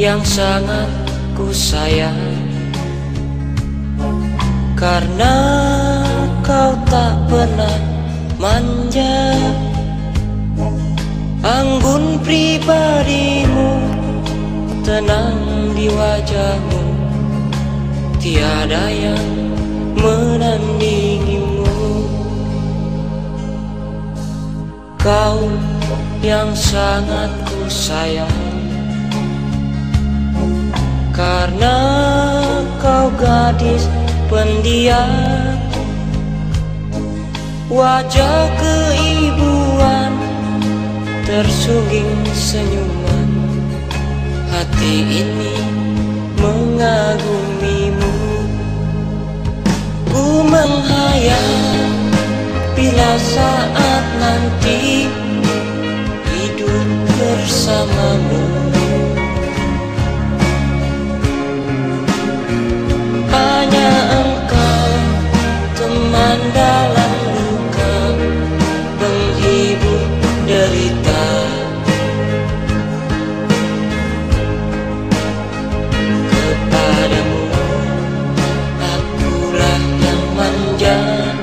yang sangat ku sayang, karena kau tak pernah manja. Anggun pribadimu, tenang di wajahmu, tiada yang menandingimu. Kau yang sangat ku sayang, karena kau gadis pendiam, wajah keibuan tersungging senyuman, hati ini mengagumimu. Ku menghayal bila saat nanti hidup bersamamu. Hanya engkau teman dalam luka, penghibur derita. Kepadamu akulah yang manja,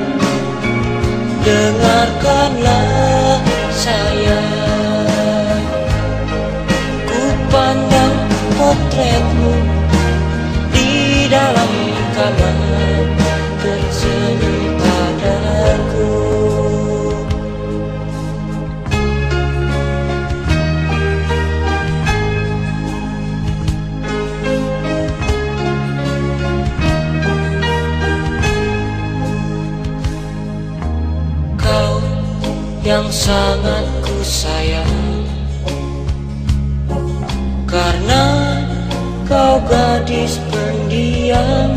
dengarkanlah sayang. Ku pandang potretmu di dalam kamar, tersenyum padaku. Kau yang sangat ku sayang, karena kau gadis pendiam,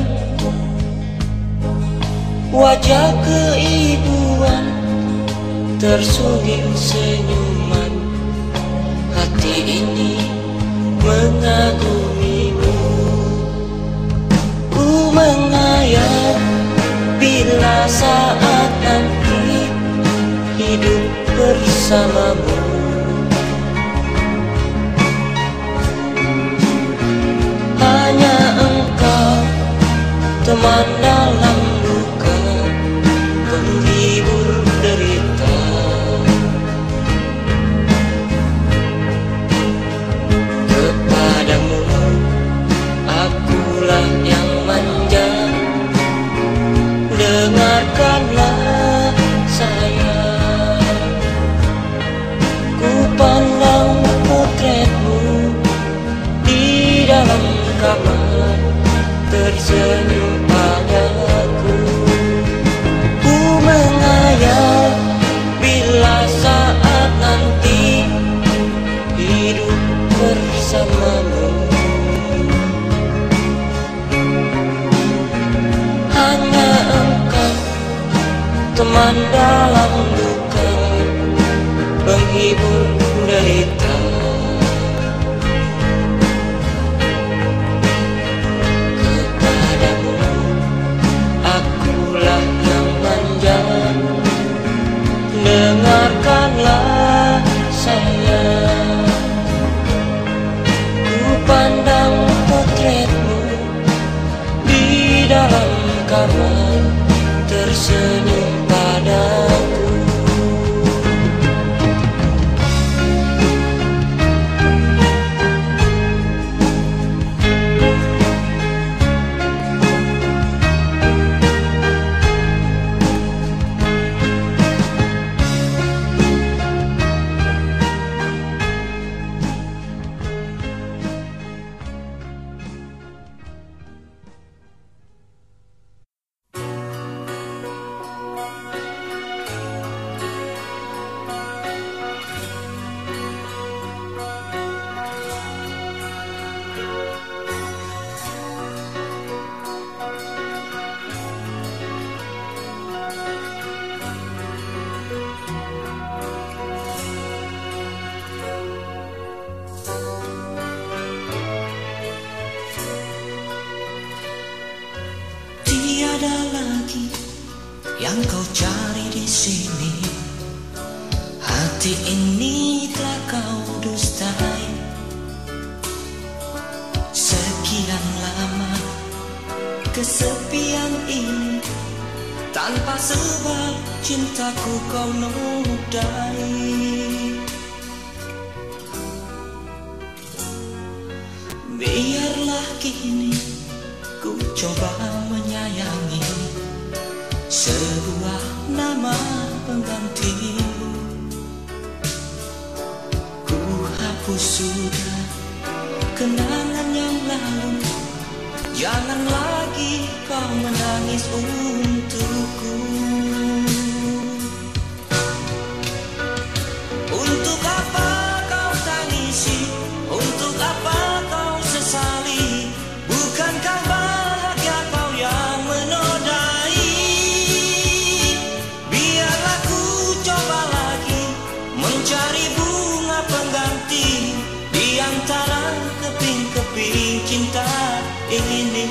wajah keibuan tersungging senyuman, hati ini mengagumimu. Ku menghayal bila saat nanti hidup bersamamu. Hanya engkau teman dalam luka, penghibur derita. Kepadamu akulah yang manja, dengarkanlah sayang. Ku pandang potretmu di dalam kamar, tersenyum padaku. Ku menghayal bila saat nanti hidup bersamamu. Hanya engkau teman dalam luka, penghibur derita. Kepadamu akulah yang manja, dengarkanlah sayang. Ku pandang potretmu di dalam kamar, tersenyum padaku. Tiada lagi yang kau cari di sini, hati ini telah kau dustai. sekian lama kesepian ini, tanpa sebab cintaku kau nodai. Biarlah kini ku coba menyayangi sebuah nama penggantimu. Ku hapus sudah kenangan yang lalu, jangan lagi kau menangis untukku. Untuk apa kau tangisi? Untuk apa kau sesali? Bukankah bahagia kau yang menodai? Biarlah ku coba lagi mencari bunga pengganti di antara keping-keping cinta ini.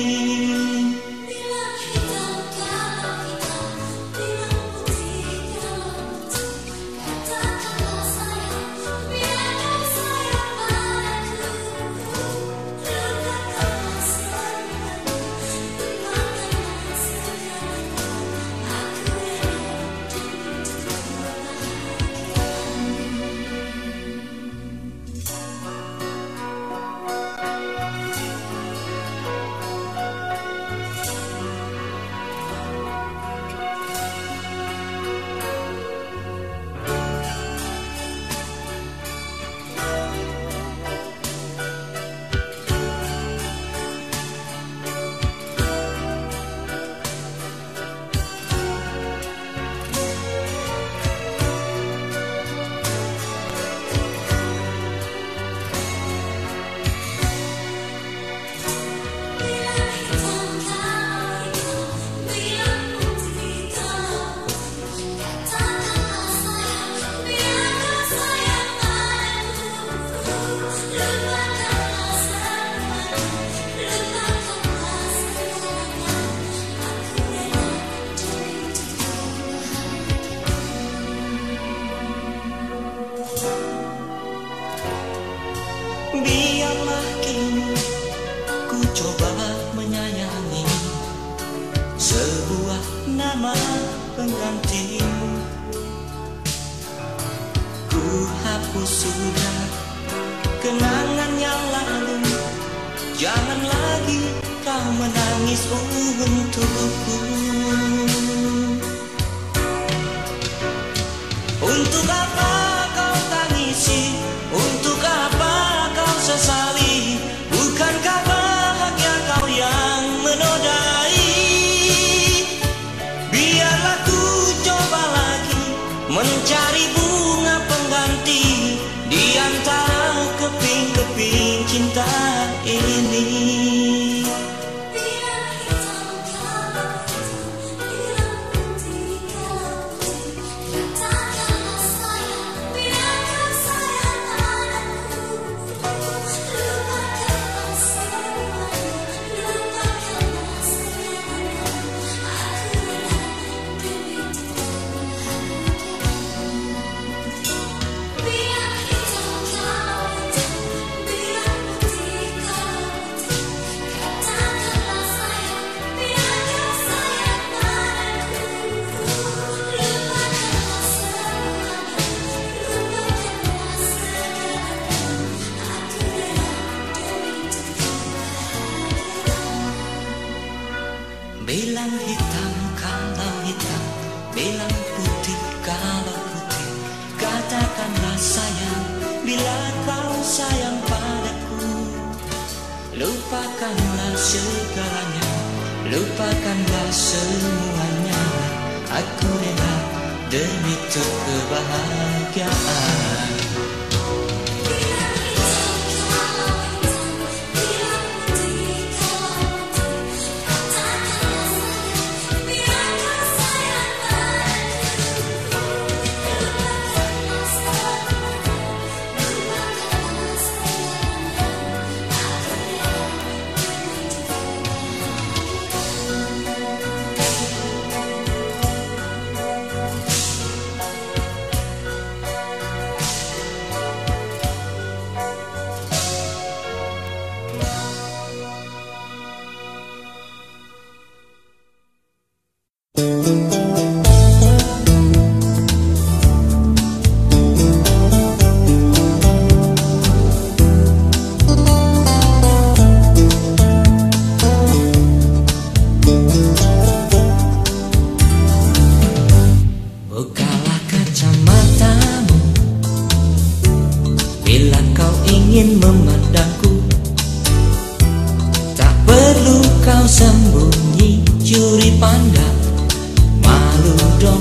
Biarlah kini ku coba menyayangi sebuah nama penggantimu. Ku hapus sudah kenangan yang lalu, jangan lagi kau menangis untukku. Untuk apa kau tangisi? Untuk apa kau sesali? Bukankah bahagia kau yang menodai? Biarlah ku coba lagi mencari bunga pengganti di antara keping-keping cinta ini. Bilang hitam kalau hitam, bilang putih kalau putih. Katakanlah sayang bila kau sayang padaku. Lupakanlah segalanya, lupakanlah semuanya. Aku rela demi kebahagiaan. kau sembunyi, curi pandang, malu dong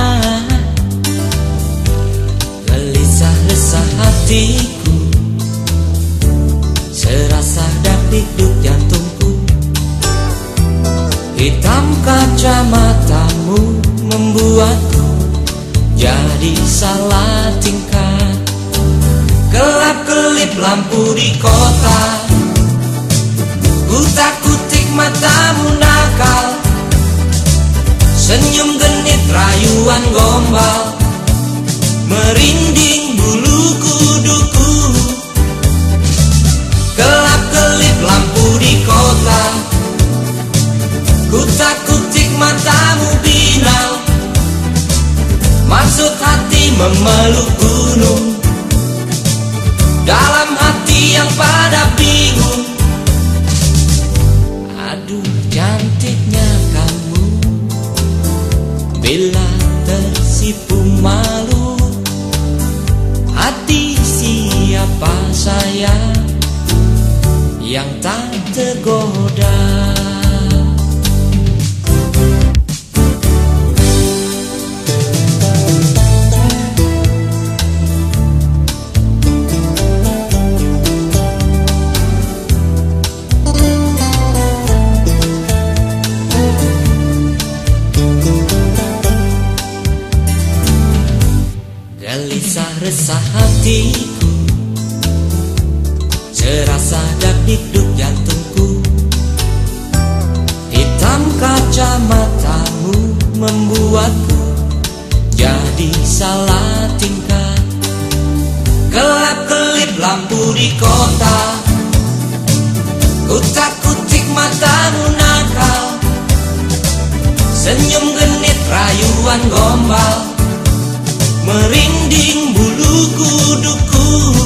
gelisah resah hatiku, serasa dakdikduk jantungku. Hitam kacamatamu membuatku jadi salah tingkah. Kelap-kelip lampu di kota, kutak-kutik matamu nakal, senyum genit rayuan gombal, merinding bulu kuduku. Kelap-kelip lampu di kota, kutak-kutik matamu binal, maksud hati memeluk gunung, dalam hati yang pada bingung. Aduh cantiknya kamu, bila tersipu malu, hati siapa saya yang tak tergoda. Gelisah resah hatiku, serasa dakdikduk jantungku. Hitam kacamatamu membuatku jadi salah tingkah. Kelap-kelip lampu di kota, kutak-kutik matamu nakal, senyum genit rayuan gombal, merinding bulu kuduku.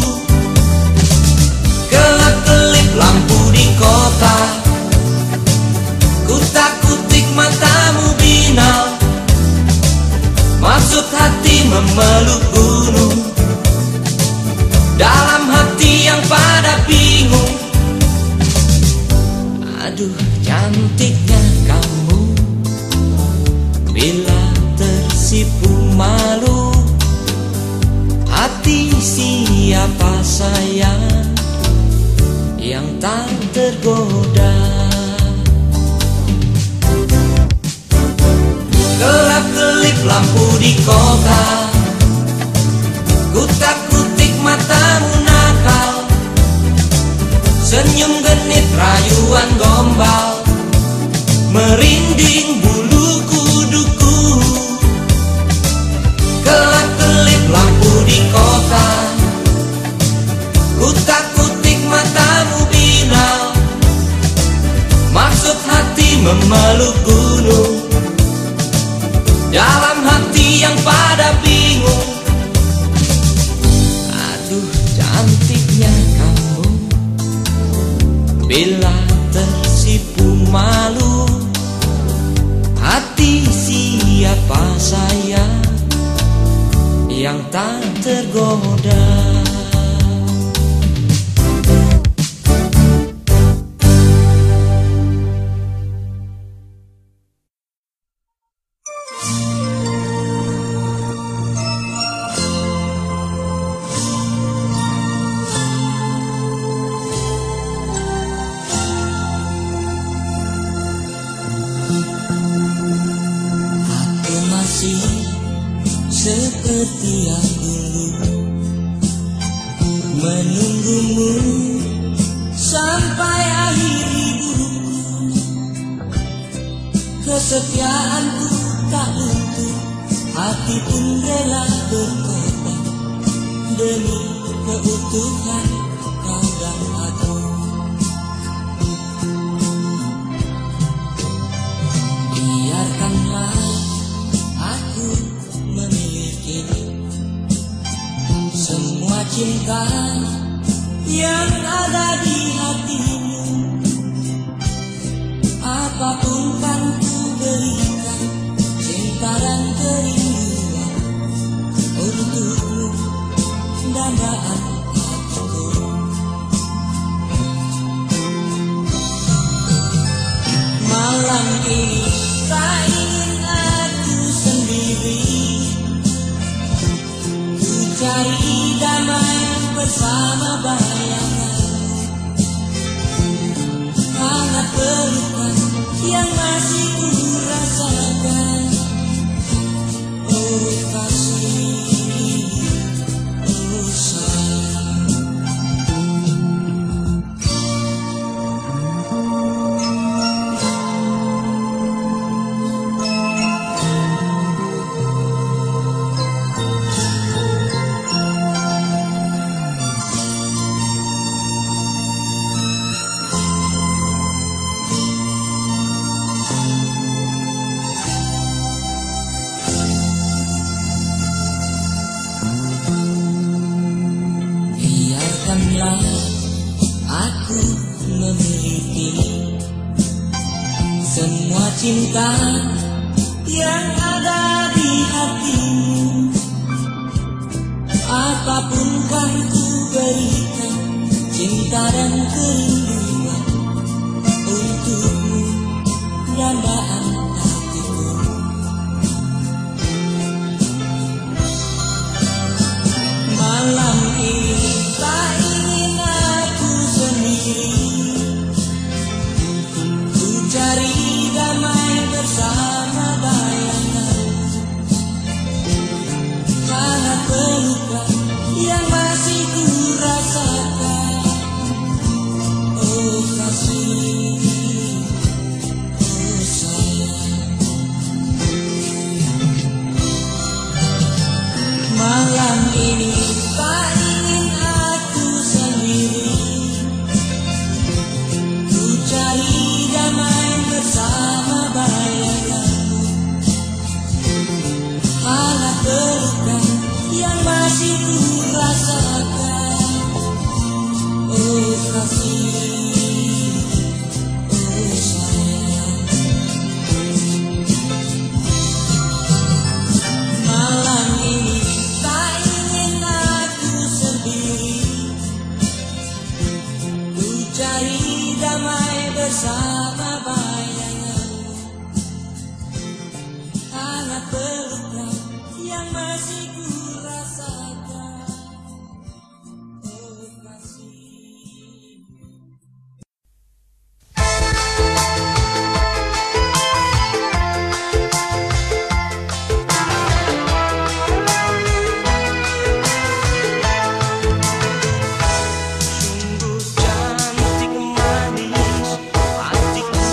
Kelap-kelip lampu di kota, kutak-kutik matamu binal, maksud hati memeluk gunung, dalam hati yang pada bingung. Aduh cantiknya kamu, bila tersipu malu, hati siapa saya yang tak tergoda. Gelap-gelip lampu di kota, kutak-kutik matamu nakal, senyum genit rayuan gombal, merinding bulu kuduku. Gelap-gelip lampu di kota, kutak-kutik matamu binal, maksud hati memeluk gunung, dalam hati yang pada bingung. Aduh cantiknya kamu, bila tersipu malu, hati siapa saya yang tak tergoda. Aku masih seperti yang dulu, menunggumu sampai akhir hidupku. Kesetiaanku tak luntur, hati pun rela berkorban demi keutuhan kau dan aku. Biarkanlah aku memiliki semua cinta yang ada di hatimu. Apapun kan ku berikan, cinta dan kerinduan untukmu, dandaan hatiku. Malam ini tak ingin aku sendiri, ku cari damai bersama bayangan. Hangat pelukan yang masih ku rasakan. Oh kasih, oh sayang. Biarkanlah aku memiliki semua cinta yang ada di hatimu. Apapun kan ku berikan cinta dan kerinduan untukmu, dambaan hatiku. Malam ini tak ingin aku sendiri, ku cari damai bersama bayangan. Hangat pelukan yang masih ku rasakan. Oh kasih, oh sayang. Malam ini tak ingin aku sendiri, ku cari damai bersama bayangan. Hangat pelukan yang masih ku rasakan. Oh kasih, oh sayang. Malam ini tak ingin aku sendiri, ku cari damai bersama bayangan. Hangat pelukan yang masih ku rasakan. Oh kasih. Sungguh cantik manis, hatiku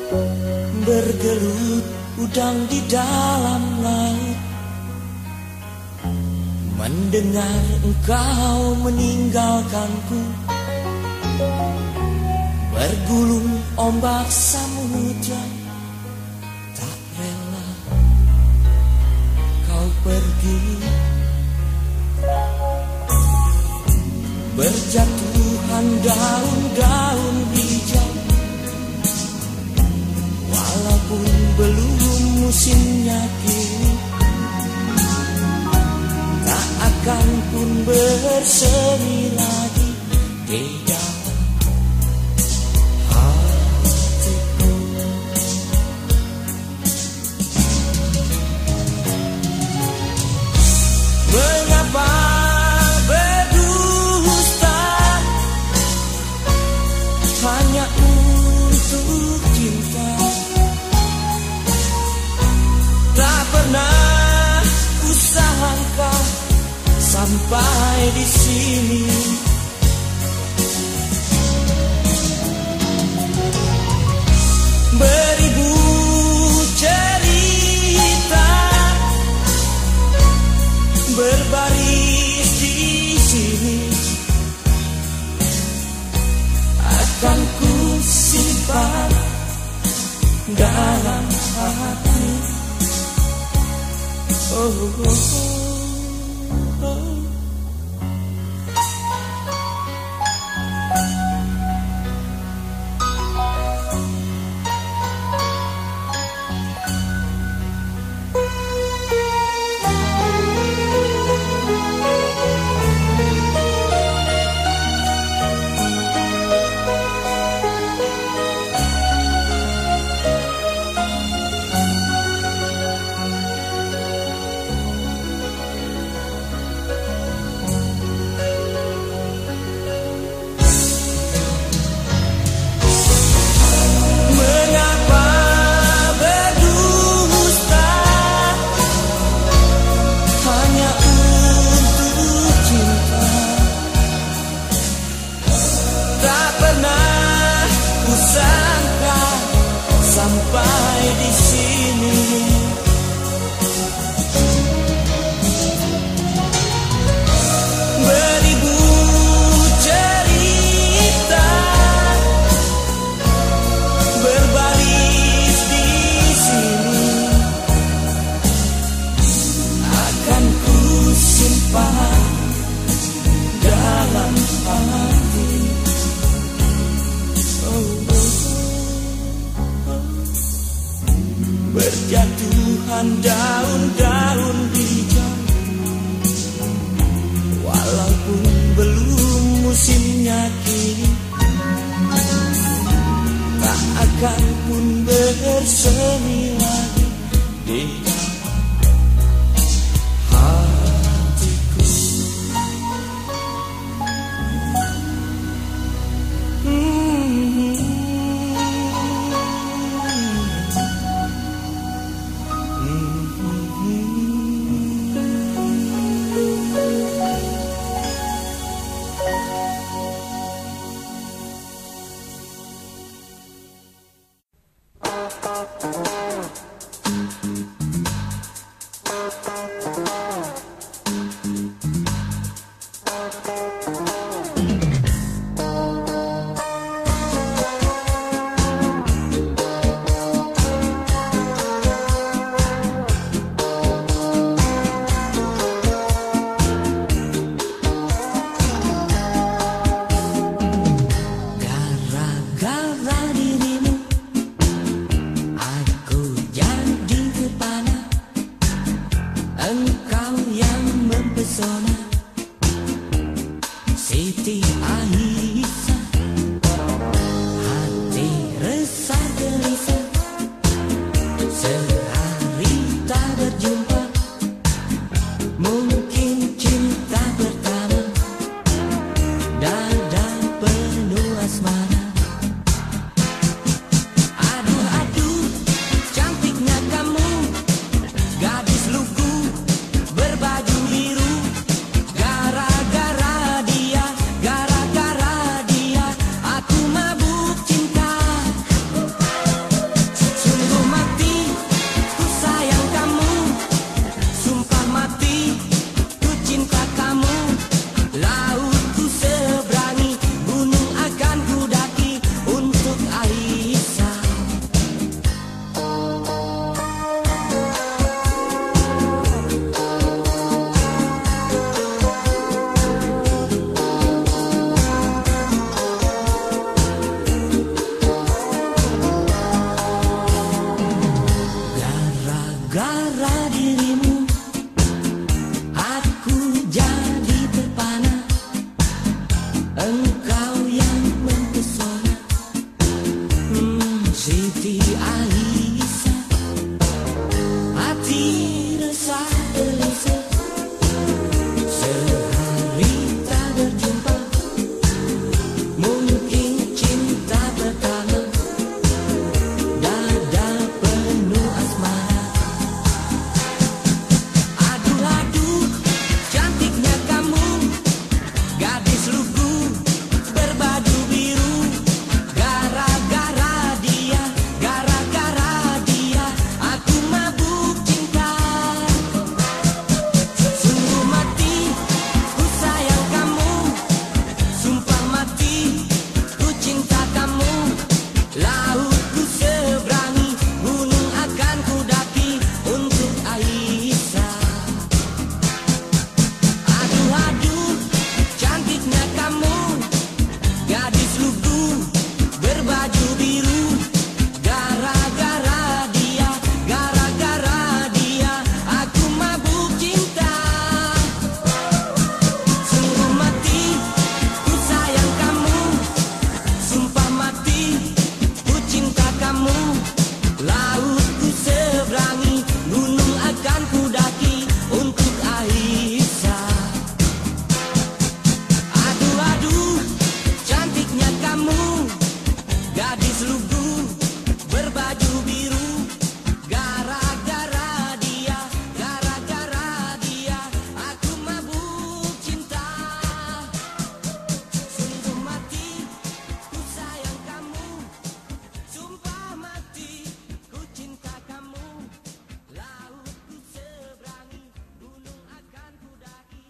bergelut udang di dalam laut, mendengar engkau meninggalkanku, bergulung ombak samudra, tak rela kau pergi. Berjatuhan daun-daun hijau, walaupun belum musimnya kini, tak akan pun bersemi lagi di dalam hatiku. Mengapa berdusta hanya untuk cinta? Tak pernah kusangka sampai di sini. Beribu cerita berbaris di sini, akan ku simpan dalam hati. Oh, oh, oh. Sampai di sini, beribu cerita berbaris di sini, akan ku simpan dalam hati. Berjatuhan daun-daun hijau, walaupun belum musimnya kini, tak akan pun bersemi lagi di dalam hatiku. Gara-gara dirimu aku Siti Aisyah, hati resah gelisah, sehari tak berjumpa, mungkin cinta pertama, dada penuh asmara. Aduh-aduh, cantiknya kamu, gadis lugu berbaju biru. Gara-gara dia, aku mabuk cinta. Sungguh mati, ku sayang kamu, sumpah mati, ku cinta kamu. Laut ku seberangi, gunung akan ku daki untuk Aisyah. Aduh-aduh, cantiknya kamu, gadis lugu berbaju biru. Gara-gara dia, aku mabuk cinta. Sungguh mati, ku sayang kamu, sumpah mati, ku cinta kamu. Laut ku seberangi, gunung akan ku daki untuk Aisyah. Aduh-aduh, cantiknya kamu, gadis lugu berbaju biru. Gara-gara dia, aku mabuk cinta. Sungguh mati, ku sayang kamu, sumpah mati, ku cinta kamu. Laut ku seberangi, gunung akan ku daki.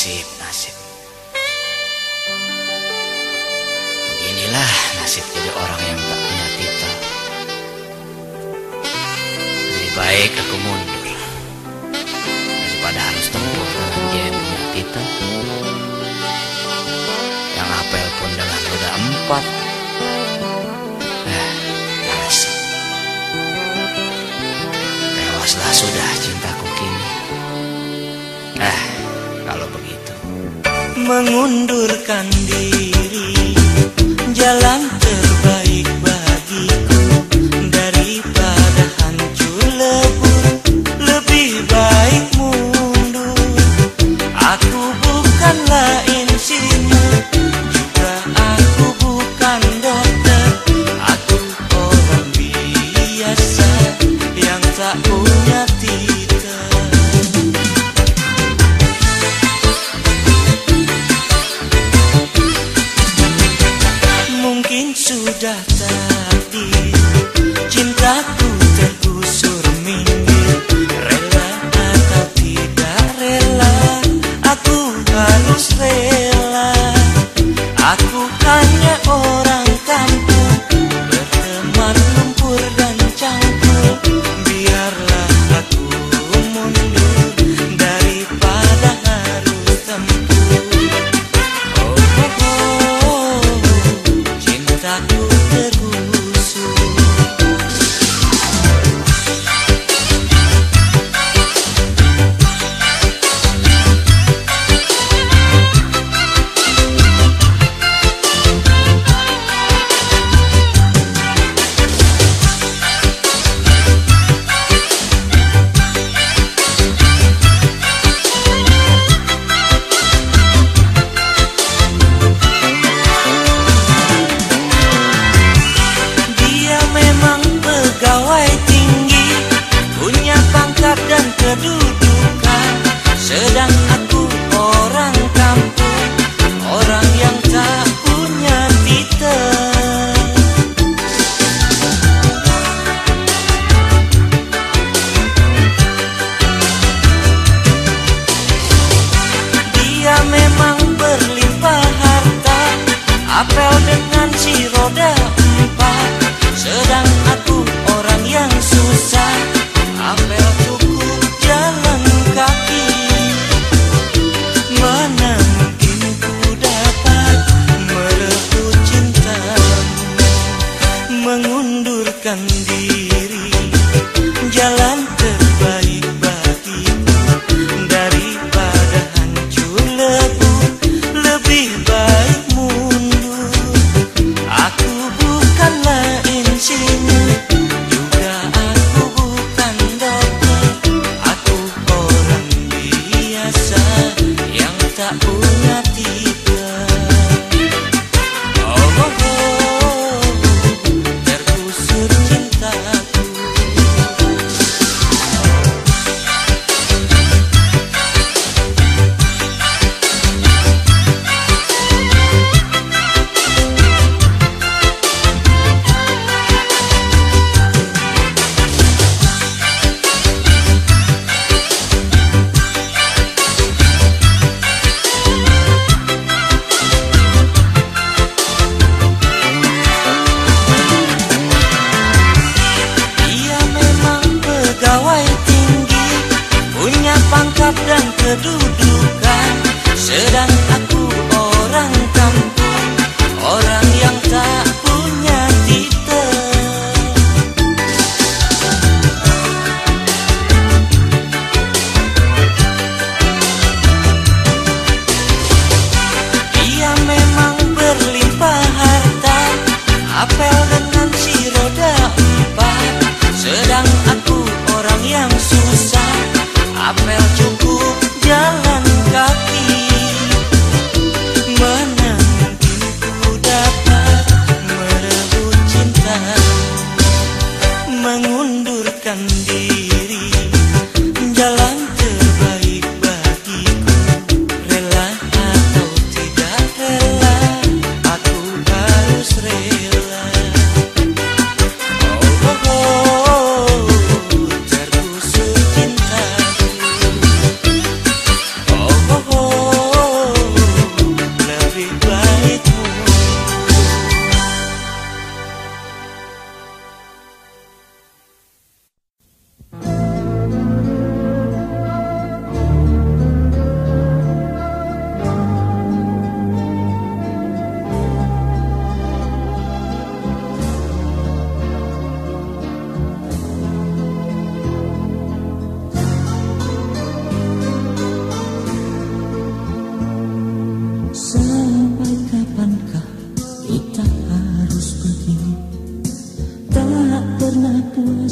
Nasib. Beginilah nasib jadi orang yang tak punya titel. Lebih baik aku mundur daripada harus tempur dengan dia yang punya titel, yang apel pun dengan roda 4. Nasib. Tewaslah sudah cintaku kini. Kalau begitu, mengundurkan diri, jalan terbaik bagiku. Daripada hancur lebur, lebih baik mundur. Aku bukanlah insinyur, juga aku bukan dokter. Aku orang biasa yang tak punya titel. Sudah takdir, cintaku tergusur minggir. Rela atau tidak rela, aku harus rela. Aku hanya orang kampung, berteman lumpur dan cangkul. Biarlah aku mundur daripada harus tempur. Aku tergusur. Dan kedudukan, sedang aku orang kampung, orang yang tak punya titel. Dia memang berlimpah harta, apel dengan si roda 4, sedang aku orang yang susah, apel cukup jalan kaki. Mana mungkin ku dapat merebut cintamu, mengundurkan diri, jalan terbaik bagiku. Daripada hancur lebur, lebih baik mundur. Aku bukanlah insinyur, juga aku bukan dokter. Aku orang biasa yang tak punya titel. Tergusur cintaku. Pangkat dan kedudukan, sedang aku orang kampung, orang yang tak punya titel. Dia memang berlimpah harta, apel dengan si roda 4, sedang aku orang yang susah, apel cukup jalan kaki. Mana mungkin ku dapat merebut cintamu, mengundurkan diri, jalan terbaik bagiku. Rela atau tidak rela, aku harus rela. Tergusur cintaku.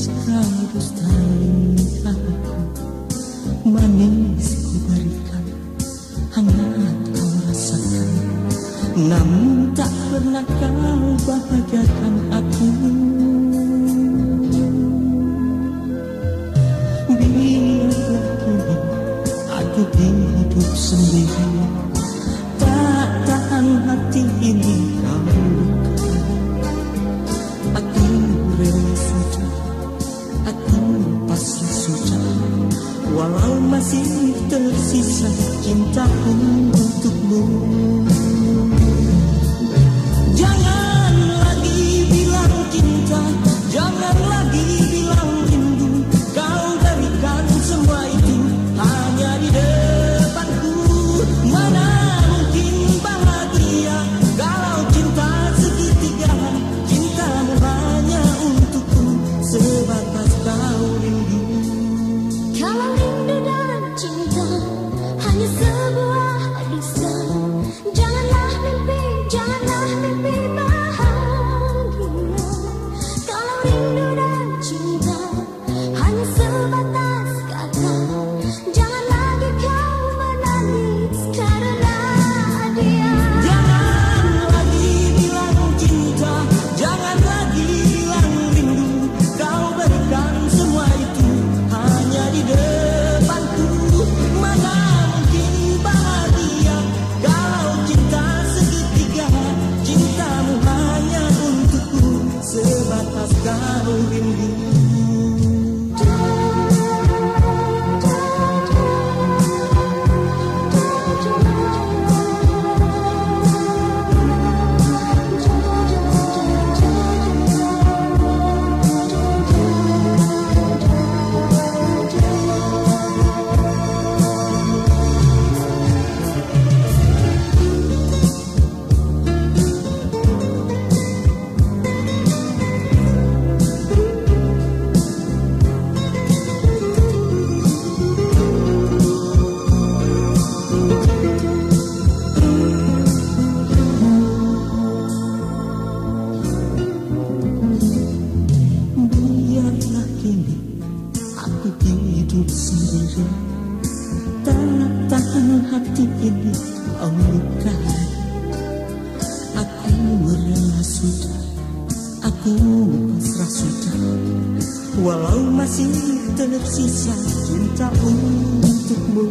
sekali dustai aku, manis ku berikan, hangat kau rasakan, namun tak pernah kau bahagiakan aku. Biarlah kini aku hidup sendiri, tak tahan hati ini kau luka. Aku rela sudah, aku pasrah sudah, walau masih tersisa cintaku untukmu. Jangan lagi bilang cinta, jangan lagi bilang rindu, kau berikan semua itu hanya di depanku. Mana mungkin bahagia kalau cinta segitiga, cintamu hanya untukku sebatas kau rindu. Kalau rindu dan cinta hanya sebuah dusta, janganlah mimpi bahagia. Kalau rindu dan cinta hanya sebatas kata, jangan lagi kau menangis karena dia. Jangan lagi bilang cinta, jangan lagi bilang rindu, kau berikan semua itu hanya di depanku. Mana mungkin bahagia kalau cinta segitiga, cintamu hanya untukku sebatas kau rindu. Biarlah kini aku hidup sendiri, tak tahan hati ini kau lukai. Aku rela sudah, aku pasrah sudah, walau masih tersisa cinta untukmu.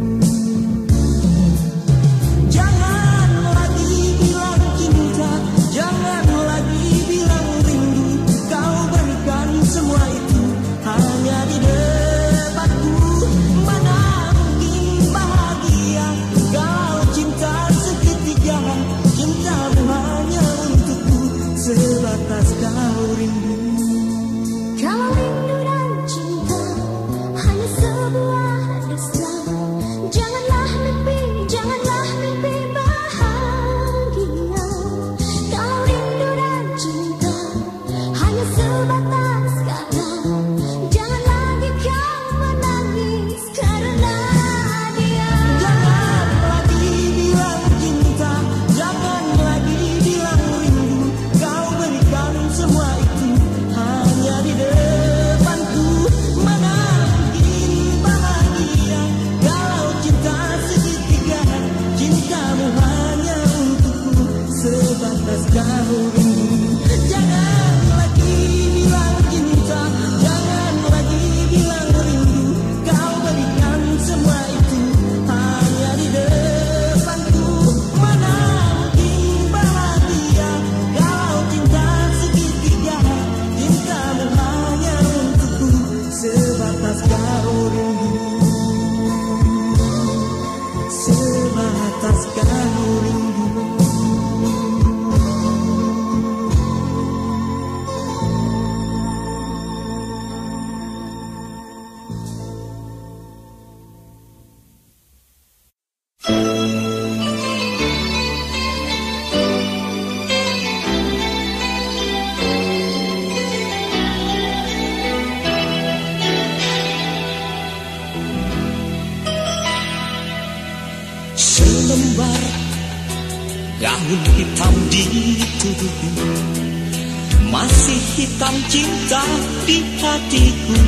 Jangan lagi bilang cinta, jangan lagi bilang rindu, kau berikan semua itu hanya di depanku. Mana mungkin bahagia kalau cinta segitiga, cintamu hanya untukku sebatas kau rindu. Kalau rindu dan cinta hanya sebuah dusta, janganlah mimpi bahagia. Kalau rindu dan cinta hanya sebatas kata, jangan lagi kau menangis karena dia. Jangan lagi bilang cinta, jangan lagi bilang rindu, kau berikan semua itu hanya di depanku. Mana mungkin bahagia kalau cinta segitiga, cintamu hanya untukku sebatas kau rindu. Jangan lagi bilang cinta, jangan lagi bilang rindu, kau berikan semua itu hanya di depanku. Mana mungkin bahagia kalau cinta segitiga, cintamu hanya untukku sebatas kau rindu, sebatas kau rindu. Selembar gaun hitam di tubuhmu Masih hitam cinta di hatiku.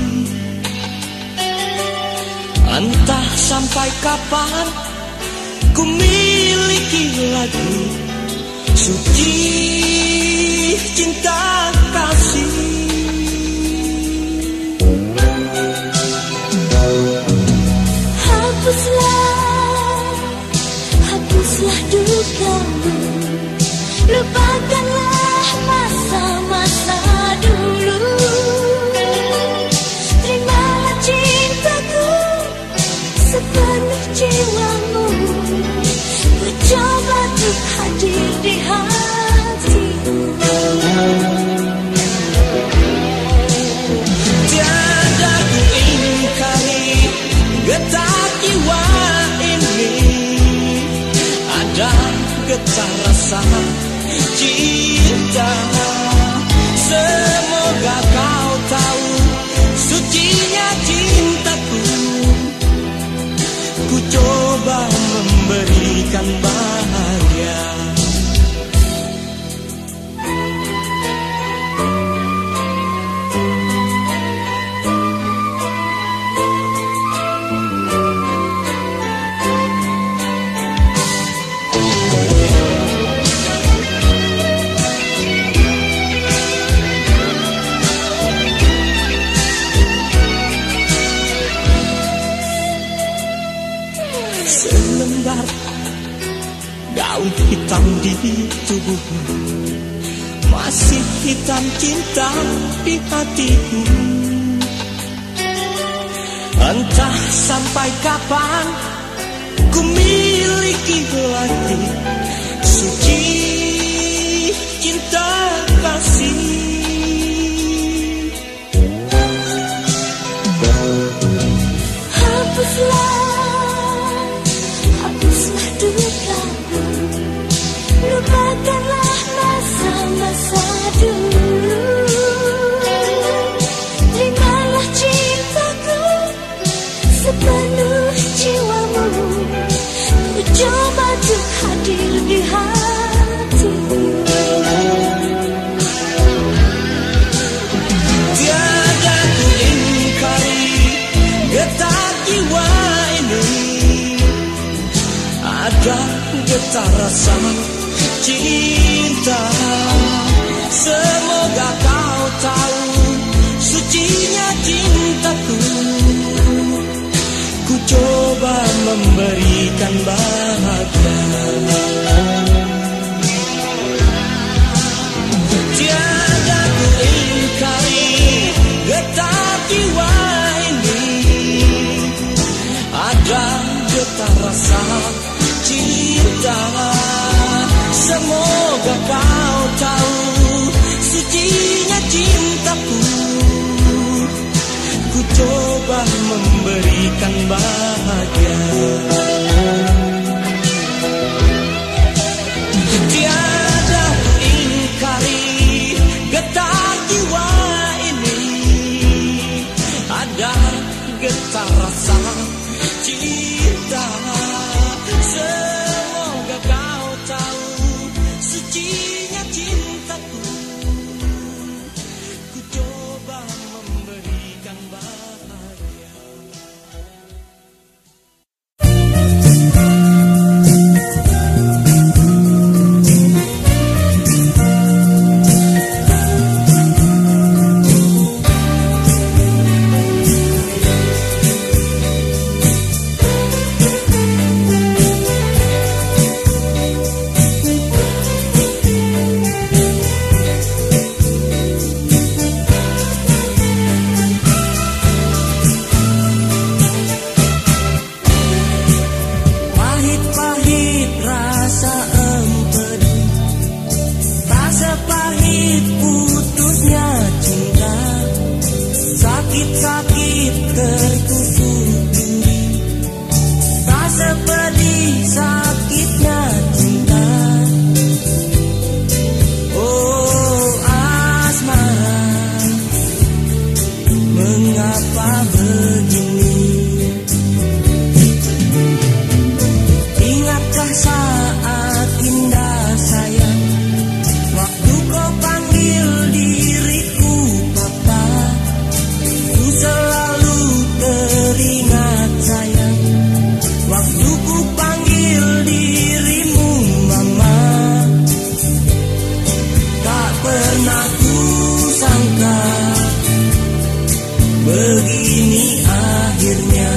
Entah sampai kapan ku miliki lagi suci cinta kasih. Hapuslah dukamu, lupakanlah masa-masa dulu. Terimalah cintaku sepenuh jiwamu, ku coba untuk hadir di hatimu. Tiada ku ingkari getar jiwa ini, ada getar rasa cinta. Semoga kau tahu sucinya cintaku, ku coba memberikan bahagia. Selembar gaun hitam di tubuhmu, masih hitam cinta di hatiku. Entah sampai kapan ku miliki lagi suci cinta kasih. Hapuslah dukamu, lupakanlah masa-masa dulu. Terimalah cintaku sepenuh jiwamu, ku coba untuk hadir di hatimu. Tiada ku ingkari getar jiwa ini, ada getar rasa cinta. Semoga kau tahu sucinya cintaku, ku coba memberikan bahagia. Tiada ku ingkari getar jiwa ini, ada getar rasa cinta. Semoga kau tahu sucinya cintaku, ku coba memberikan bahagia. Tiada ku ingkari getar jiwa ini, ada getar rasa cinta. Semoga kau tahu sucinya cintaku, ku coba memberikan bahagia. Saat indah sayang, waktu kau panggil dia. begini akhirnya.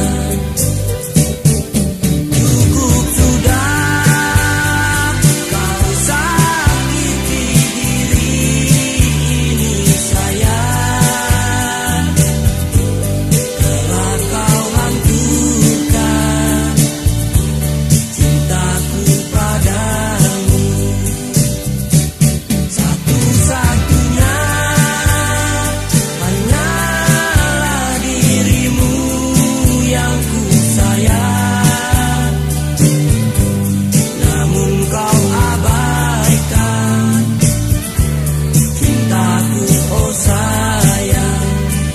Cukup sudah kau sakiti diri ini sayang, telah kau hancurkan cintaku padamu. Satu-satunya hanyalah dirimu yang ku sayang, namun kau abaikan cintaku, oh sayang.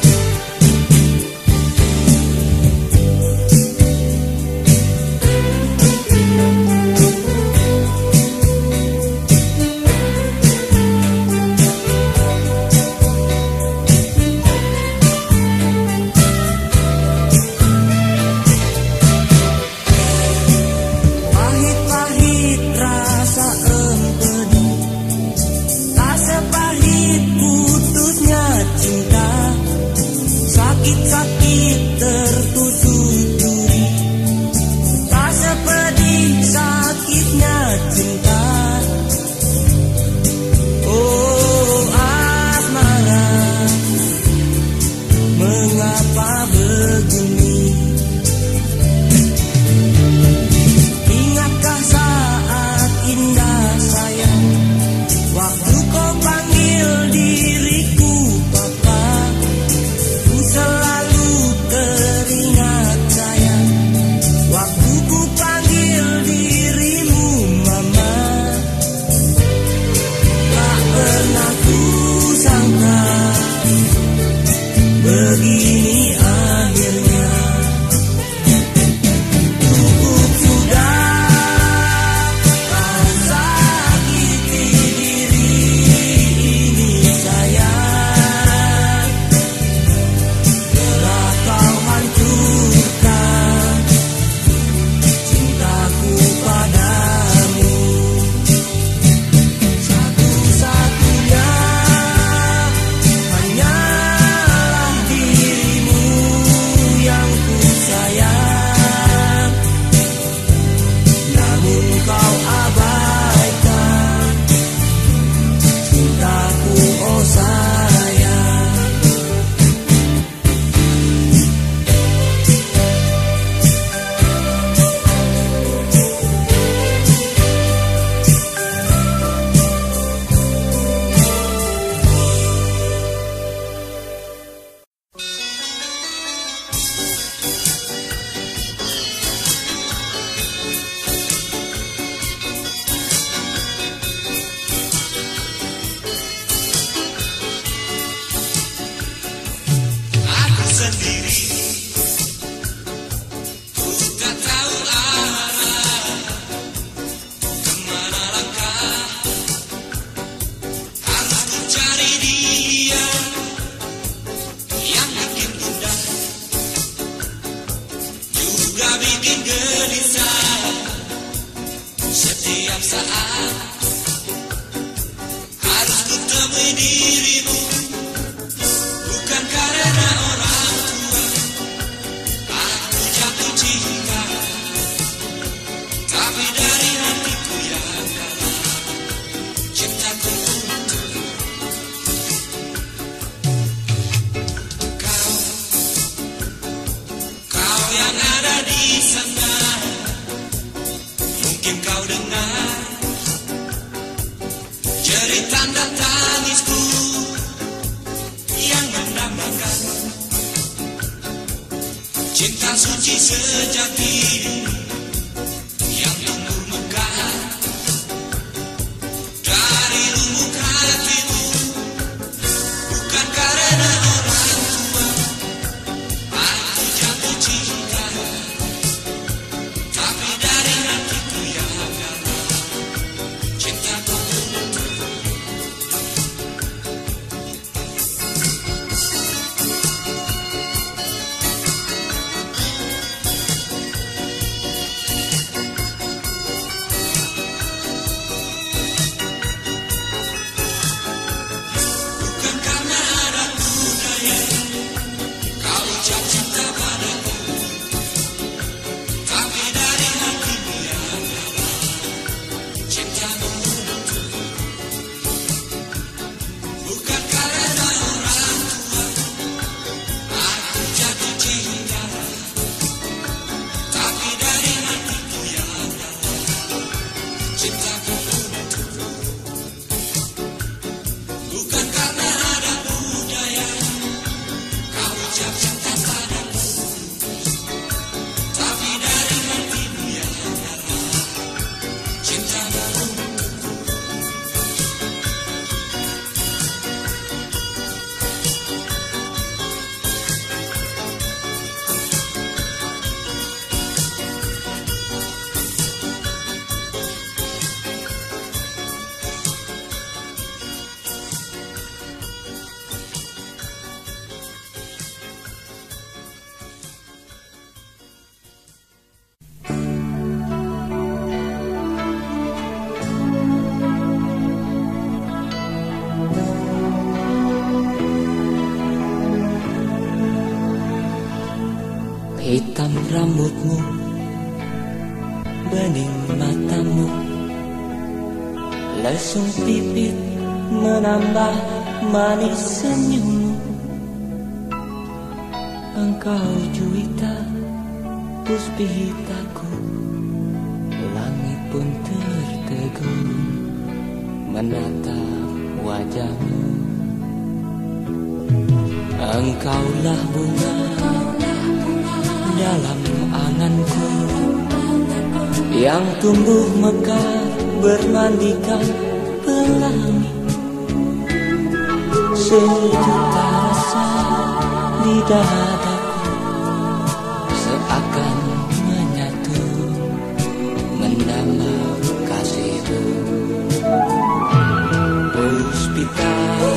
Pahit-pahit rasa empedi, tak sepahit putusnya cinta. Sakit-sakit tertusuk duri, tak sepedih sakitnya cinta. Oh asmara, mengapa begini? Ingatkah saat indah sayang, waktu kau panggil diriku papa? Ku selalu teringat sayang, waktu ku panggil dirimu mama. Tak pernah ku sangka begini akhirnya. Cukup sudah kau sakiti diri ini sayang, telah kau hancurkan cintaku padamu. Satu-satunya hanyalah dirimu yang ku sayang, namun kau abaikan cintaku, oh sayang. Aku sendiri, ku tak tahu arah, kemana langkah. Harus ku cari dia yang bikin gundah, juga bikin gelisah setiap saat. Harus ku temui dirimu, bukan karena orang tua aku jatuh cinta, tapi dari hatiku yang dalam cintaku untuk kau. Kau yang ada di sana, mungkin kau dengar jeritan dan tangisku yang mendambakan cinta suci sejati yang tumbuh mekar dari lubuk hatimu, bukan karena orang tua aku jatuh cinta, tapi dari hatiku yang dalam cintaku untuk Hitam rambutmu, bening matamu, lesung pipit menambah manis senyummu. Engkau juwita puspitaku, langit pun tertegun menatap wajahmu. Engkaulah bunga dalam anganku, yang tumbuh mekar bermandikan pelangi. Sejuta rasa di dadaku seakan menyatu menambah kasihmu. Puspita,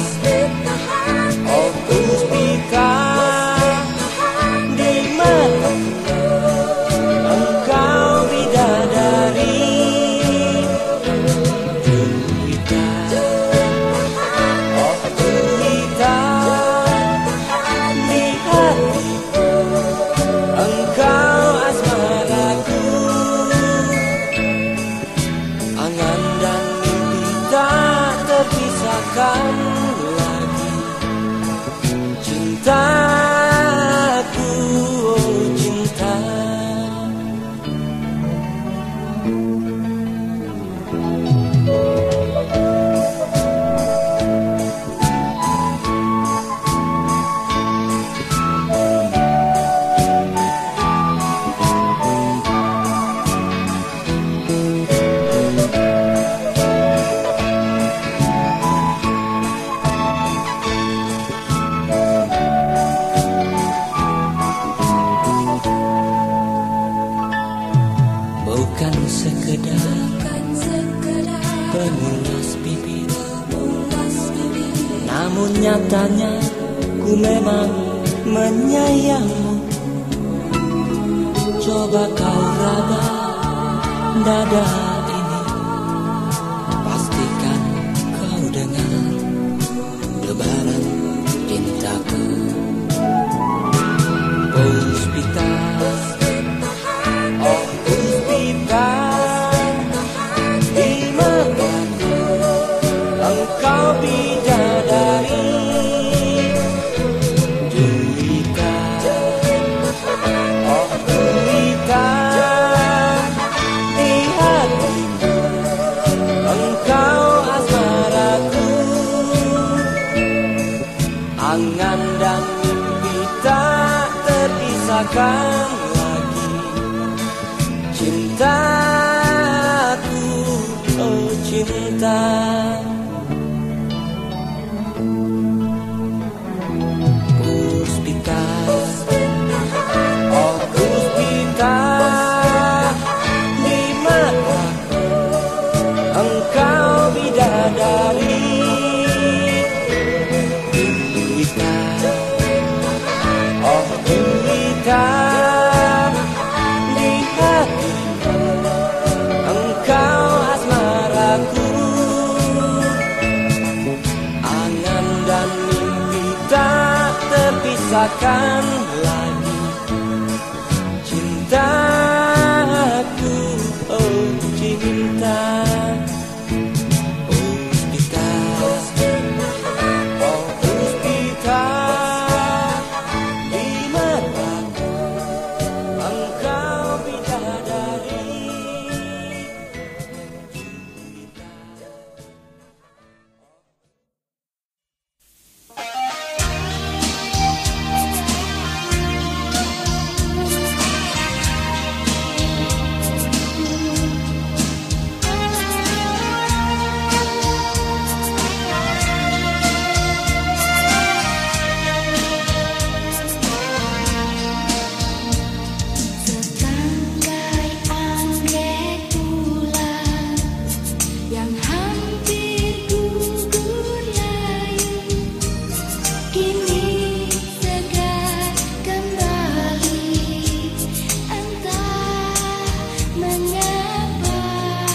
oh puspita, di mana engkau bidadari? Juwita, oh juwita, di hatiku engkau asmaraku. Angan dan mimpi tak terpisahkan lagi. Cintaku, oh cinta. Bukan sekedar pemulas bibir, namun nyatanya ku memang menyayangmu. Coba kau raba dada ini, pastikan kau dengar debaran cintaku. Puspita, oh puspita, di mataku engkau bidadari. Juwita, oh juwita, di hatiku engkau asmaraku. Angan dan mimpi tak terpisahkan lagi. Cintaku, oh cinta. Puspita, oh puspita, di mataku engkau bidadari. Juwita, oh juwita, di hatiku engkau asmaraku. Angan dan mimpi tak terpisahkan lagi. Cintaku, oh cinta. Puspita, oh puspita, di mataku engkau bidadari. Setangkai anggrek bulan yang hampir gugur layu, kini segar kembali. Entah mengapa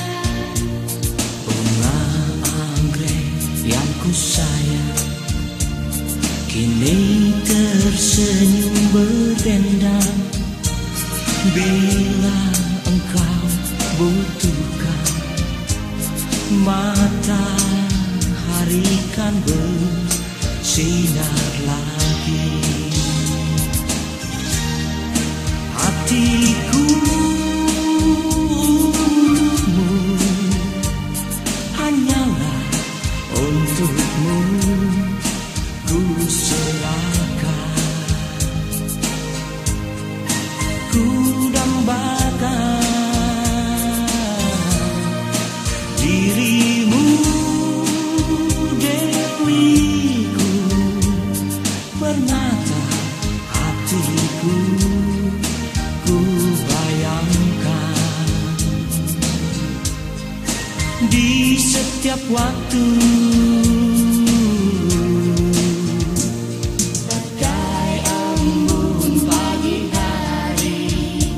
Bunga anggrek yang ku sayang kini tersenyum berdendang. Bila engkau butuhkan, matahari kan bersinar lagi. Hatiku untukmu, hanyalah untukmu ku serahkan. Ku dambakan dirimu, dewiku, permata hatiku. Ku bayangkan di setiap waktu, bagai embun pagi hari,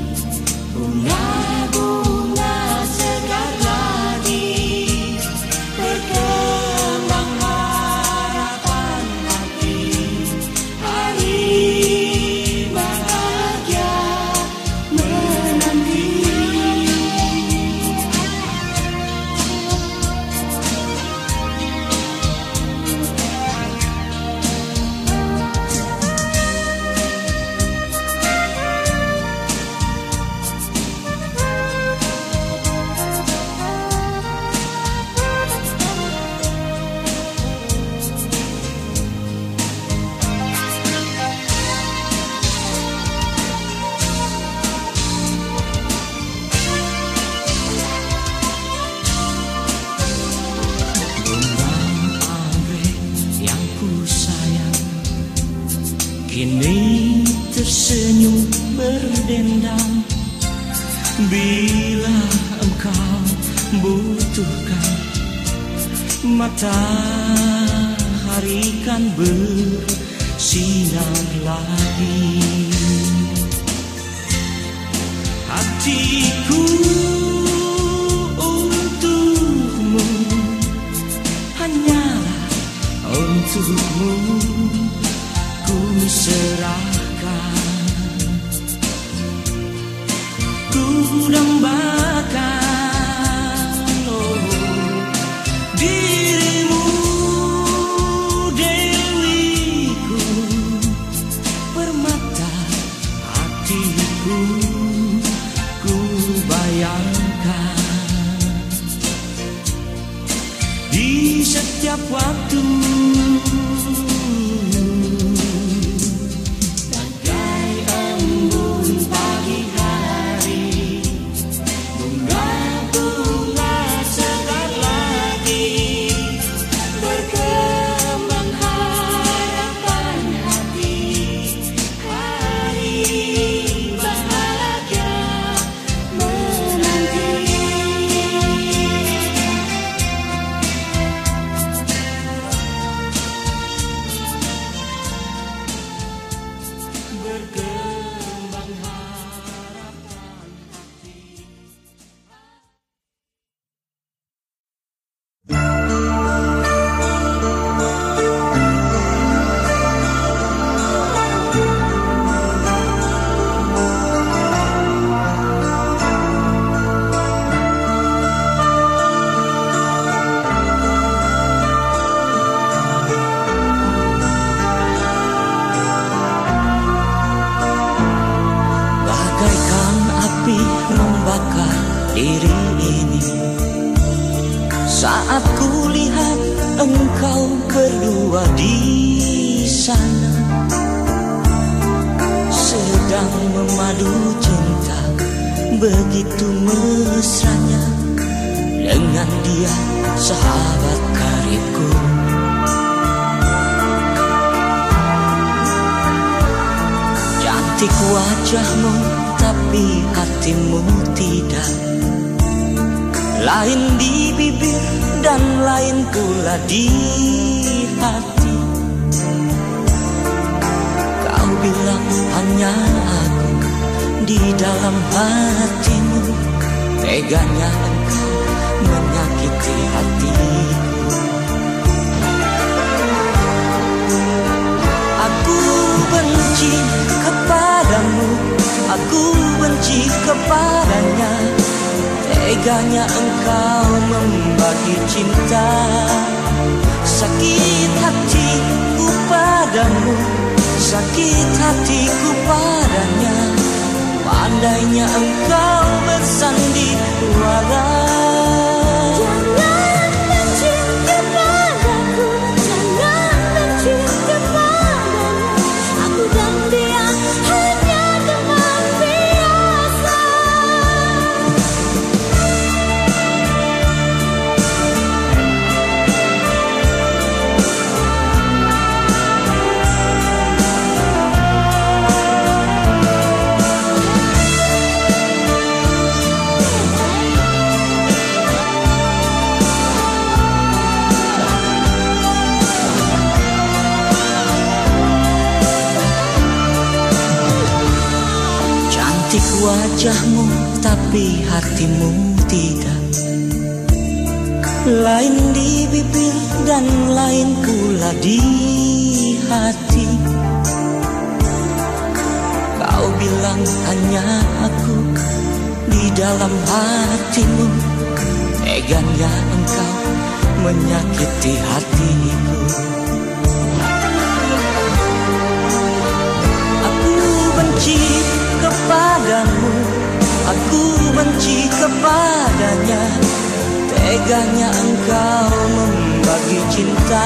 bunga-bunga segar lagi, berkembang harapan hati, hari bahagia menanti. Kini tersenyum berdendang. Bila engkau butuhkan, matahari kan bersinar lagi. Hatiku untukmu, hanyalah untukmu ku serahkan. Ku dambakan dirimu, dewiku, permata hatiku. Ku bayangkan di setiap waktu, diri ini. Saat ku lihat engkau berdua di sana, sedang memadu cinta begitu mesranya dengan dia, sahabat karibku. Cantik wajahmu tapi hatimu tidak, lain di bibir dan lain pula di hati. Kau bilang hanya aku di dalam hatimu, teganya engkau menyakiti hatiku. Aku benci kepadamu, aku benci teganya engkau membagi cinta. Sakit hatiku padamu, sakit hatiku padanya. Pandainya engkau bersandiwara. Jangan benci kepadaku, jangan benci kepadanya. Aku dan dia hanya teman biasa. Cantik wajahmu tapi hatimu tidak. Lain di bibir dan lain pula di hati. Kau bilang hanya aku di dalam hatimu. Teganya engkau menyakiti hatiku. Aku benci kepadamu, aku benci kepadanya. Teganya engkau membagi cinta.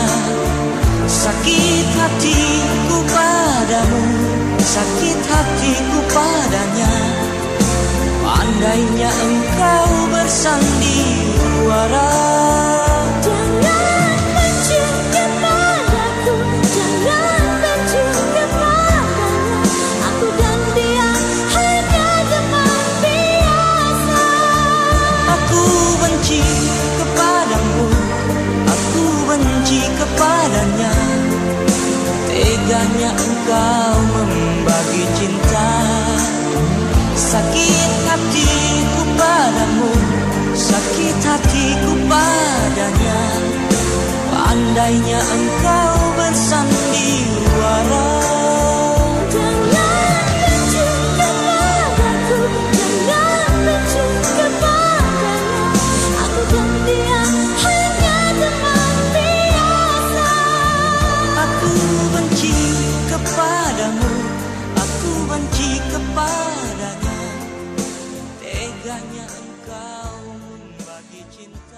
Sakit hatiku padamu, sakit hatiku padanya. Pandainya engkau bersandiwara. Jangan benci kepadaku, jangan benci kepadanya. Aku dan dia hanya teman biasa. Aku benci kepadamu, aku benci kepadanya. Teganya engkau membagi cinta. Sakit hatiku padamu, sakit hatiku padanya. Pandainya engkau bersandiwara. Jangan benci kepadaku, jangan benci kepadanya. Aku dan dia hanya teman biasa. Aku benci kepadamu, aku benci kepadanya. Teganya engkau membagi cinta.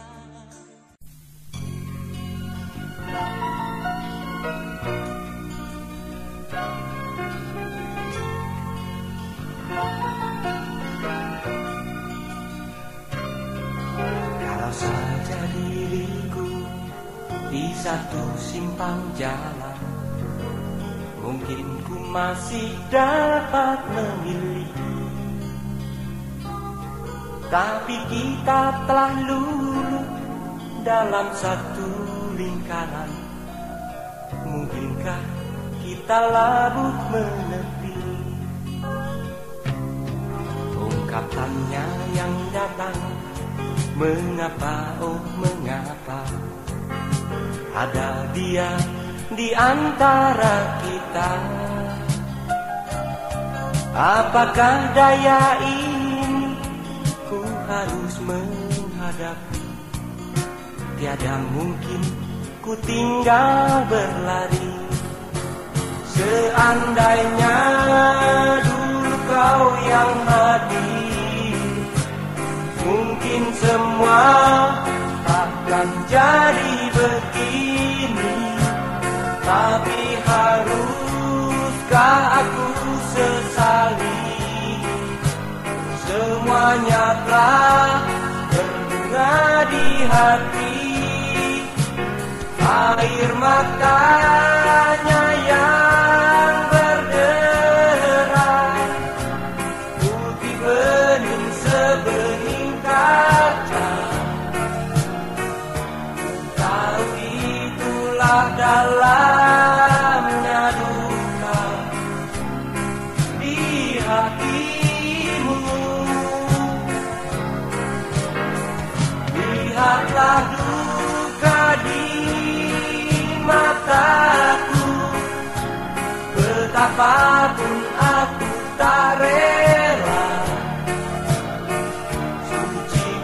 Kalau saja diriku di satu simpang jalan, mungkin ku masih dapat memilih. Tapi kita telah luluh dalam satu lingkaran. Mungkinkah kita labuh menepi? Ungkapannya yang datang, mengapa, oh mengapa ada dia di antara kita? Apakah daya ini ku harus menghadapi? Tiada mungkin ku tinggal berlari. Seandainya dulu kau yang hadir, mungkin semua takkan jadi begini. Tapi haruskah aku sesali? Semuanya telah berbunga di hati. Air matanya yang berderai, putih bening sebening kaca. Tahu itulah dalamnya duka di hatimu. Lihatlah duka di mataku, betapapun aku tak rela. Suci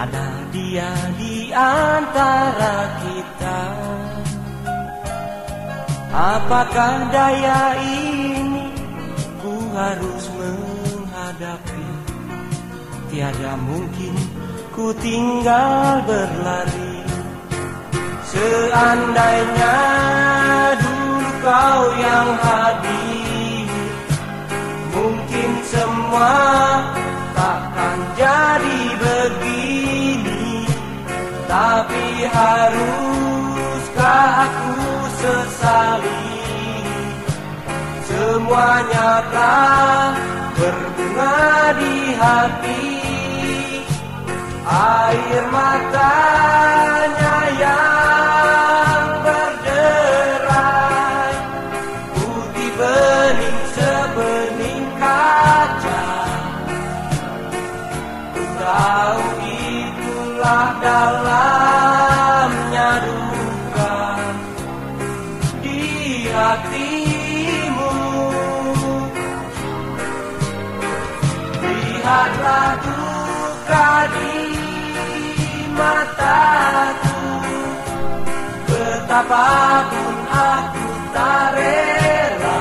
tiada dia di antara kita. Apakah daya ini ku harus menghadapi? Tiada mungkin ku tinggal berlari. Seandainya dulu kau yang hadir, mungkin semua takkan jadi begini. Tapi haruskah aku sesali? Semuanya telah berbunga di hati. Air matanya yang berderai, putih bening sebening kaca. Ku tahu itulah dalamnya duka di hatimu. Lihatlah duka di mataku, betapapun aku tak rela.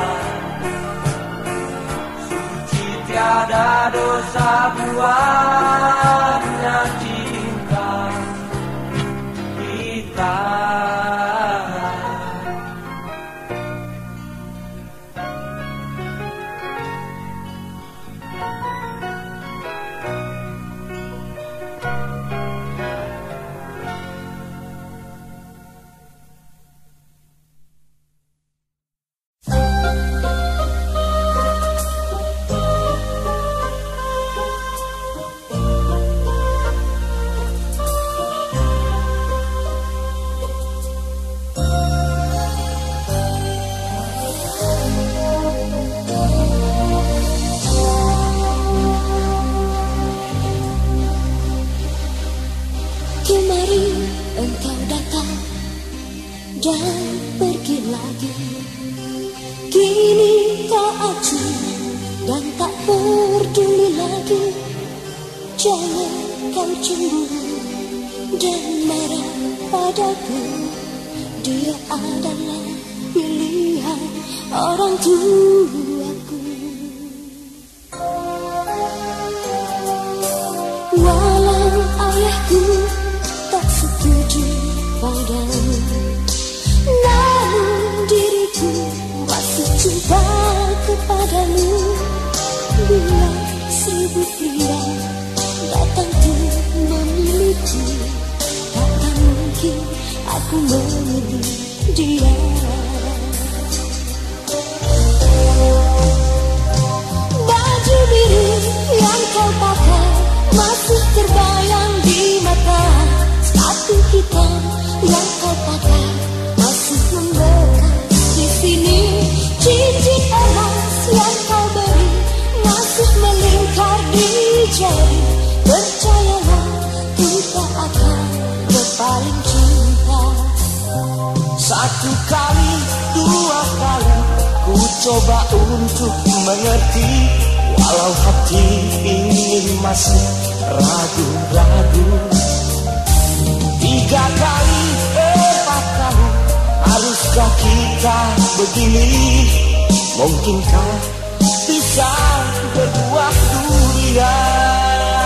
Suci tiada dosa buatnya cinta kita. Dan pergi lagi. Kini kau acuh dan tak peduli lagi. Jangan kau cemburu dan marah padaku. Dia adalah pilihan orang tuaku. Walau ayahku tak setuju padamu, namun diriku masih cinta kepadamu. Bila 1000 pria datang untuk memiliki, takkan mungkin aku memilih dia. Baju biru yang kau pakai masih terbayang di mata. Sepatu hitam yang kau pakai masih membekas di sini. Cincin emas yang kau beri masih melingkar di jari. Percayalah, kita akan berpaling cinta. Satu kali, 2 kali ku coba untuk mengerti, walau hati ini masih ragu-ragu. 3 kali, 4 kali, haruskah kita begini? Mungkinkah bisa berbuah durian?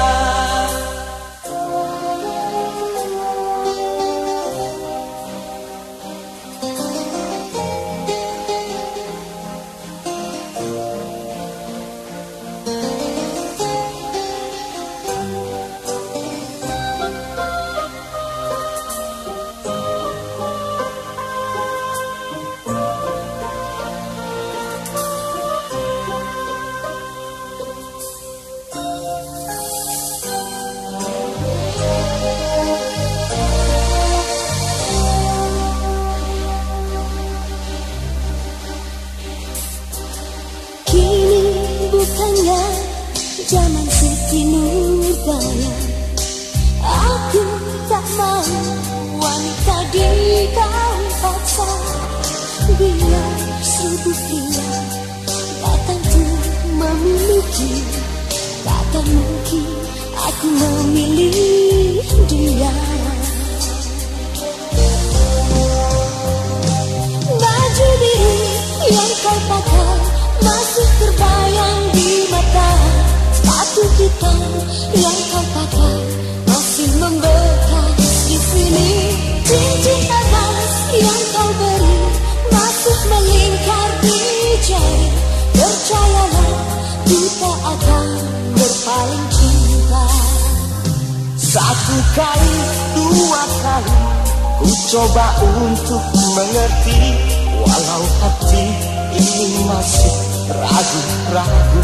Bukannya zaman Siti Nurbaya, aku tak mau wanita dikawin paksa. Biar 1000 pria datang untuk memiliki, takkan mungkin aku memilih Satu kali, dua kali ku coba untuk mengerti, walau hati ini masih ragu-ragu.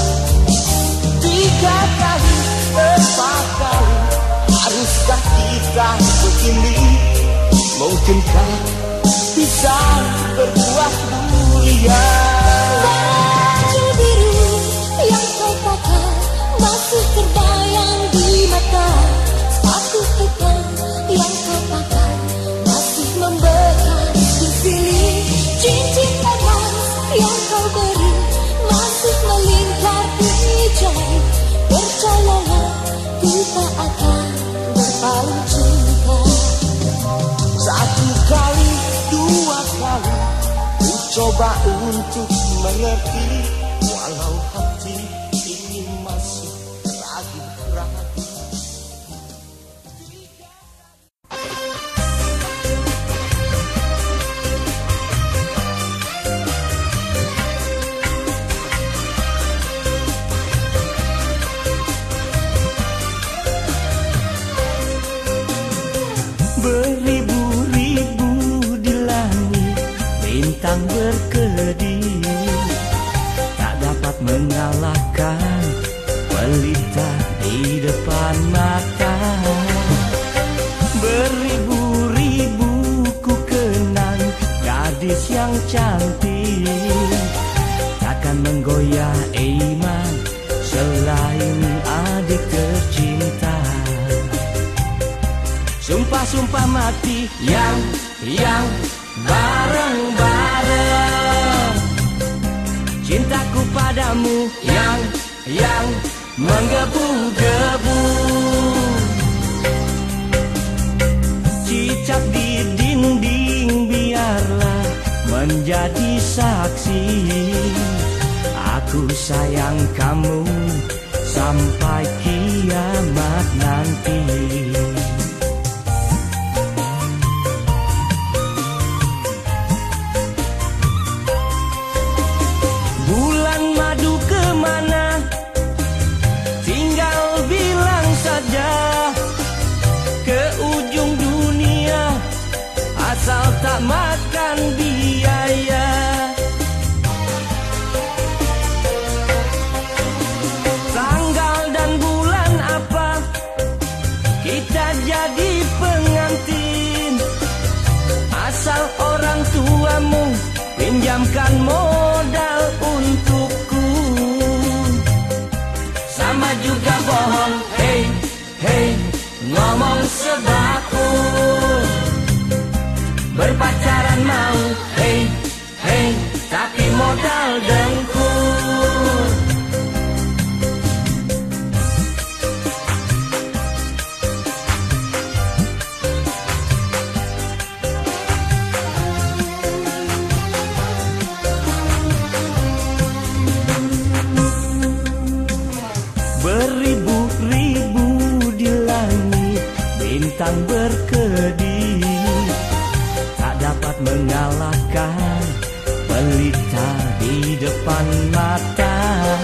Tiga kali, empat kali, haruskah kita begini? Mungkinkah bisa berbuah mulia? Baju biru yang kau pakai masih terbayang di mata. Sepatu hitam yang kau pakai masih membekas di sini. Cincin emas yang kau beri masih melingkar di jari. Percayalah, kita akan berpaling cinta. Satu kali, dua kali ku coba untuk mengerti, walau hati ini masih ragu-ragu. Beribu-ribu di langit, bintang berkedip, tak dapat mengalahkan pelita di depan mata. Beribu-ribu ku kenang gadis yang cantik, takkan menggoyah iman selain adik tercinta. Sumpah-sumpah mati yang bareng-bareng, cintaku padamu yang menggebu-gebu. Cicak di dinding biarlah menjadi saksi, aku sayang kamu sampai kiamat nanti. Bulan madu kemana? Tinggal bilang saja. Ke ujung dunia, asal tak makan biaya. Tanggal dan bulan apa? Kita jadi pengantin. Asal orang tuamu pinjamkan modal untukku. Sama juga bohong, hey, hey, ngomong sebaku. Berpacaran mau, hey, hey, tapi modal dengkur. Beribu-ribu di langit, bintang berkedip, tak dapat mengalahkan pelita di depan mata.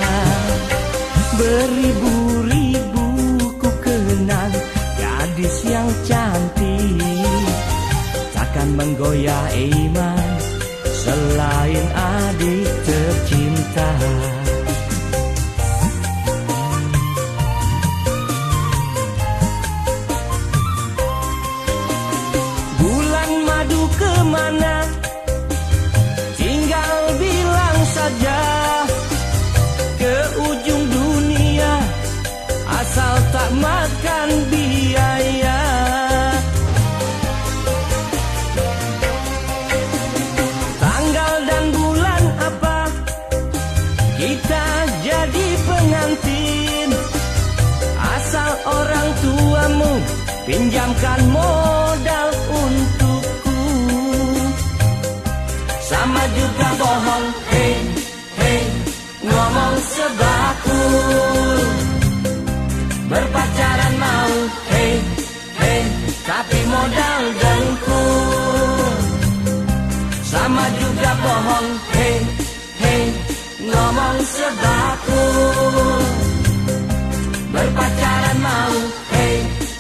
Beribu-ribu ku kenang gadis yang cantik, takkan menggoyah iman selain adik tercinta. Kemana? Tinggal bilang saja. Ke ujung dunia, asal tak makan biaya. Tanggal dan bulan apa? Kita jadi pengantin. Asal orang tuamu pinjamkan modal untuk. Sama juga bohong, hey, hey, ngomong sebaku. Berpacaran mau, hey, hey, tapi modal dengkur. Sama juga bohong, hey, hey, ngomong sebaku. Berpacaran mau, hey,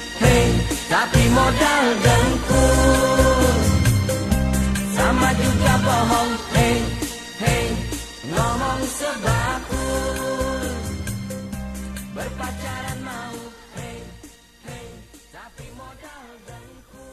tapi modal dengkul. Sama juga bohong, hey, hey, ngomong sebakul. Berpacaran mau, hey, hey, tapi modal dengkul.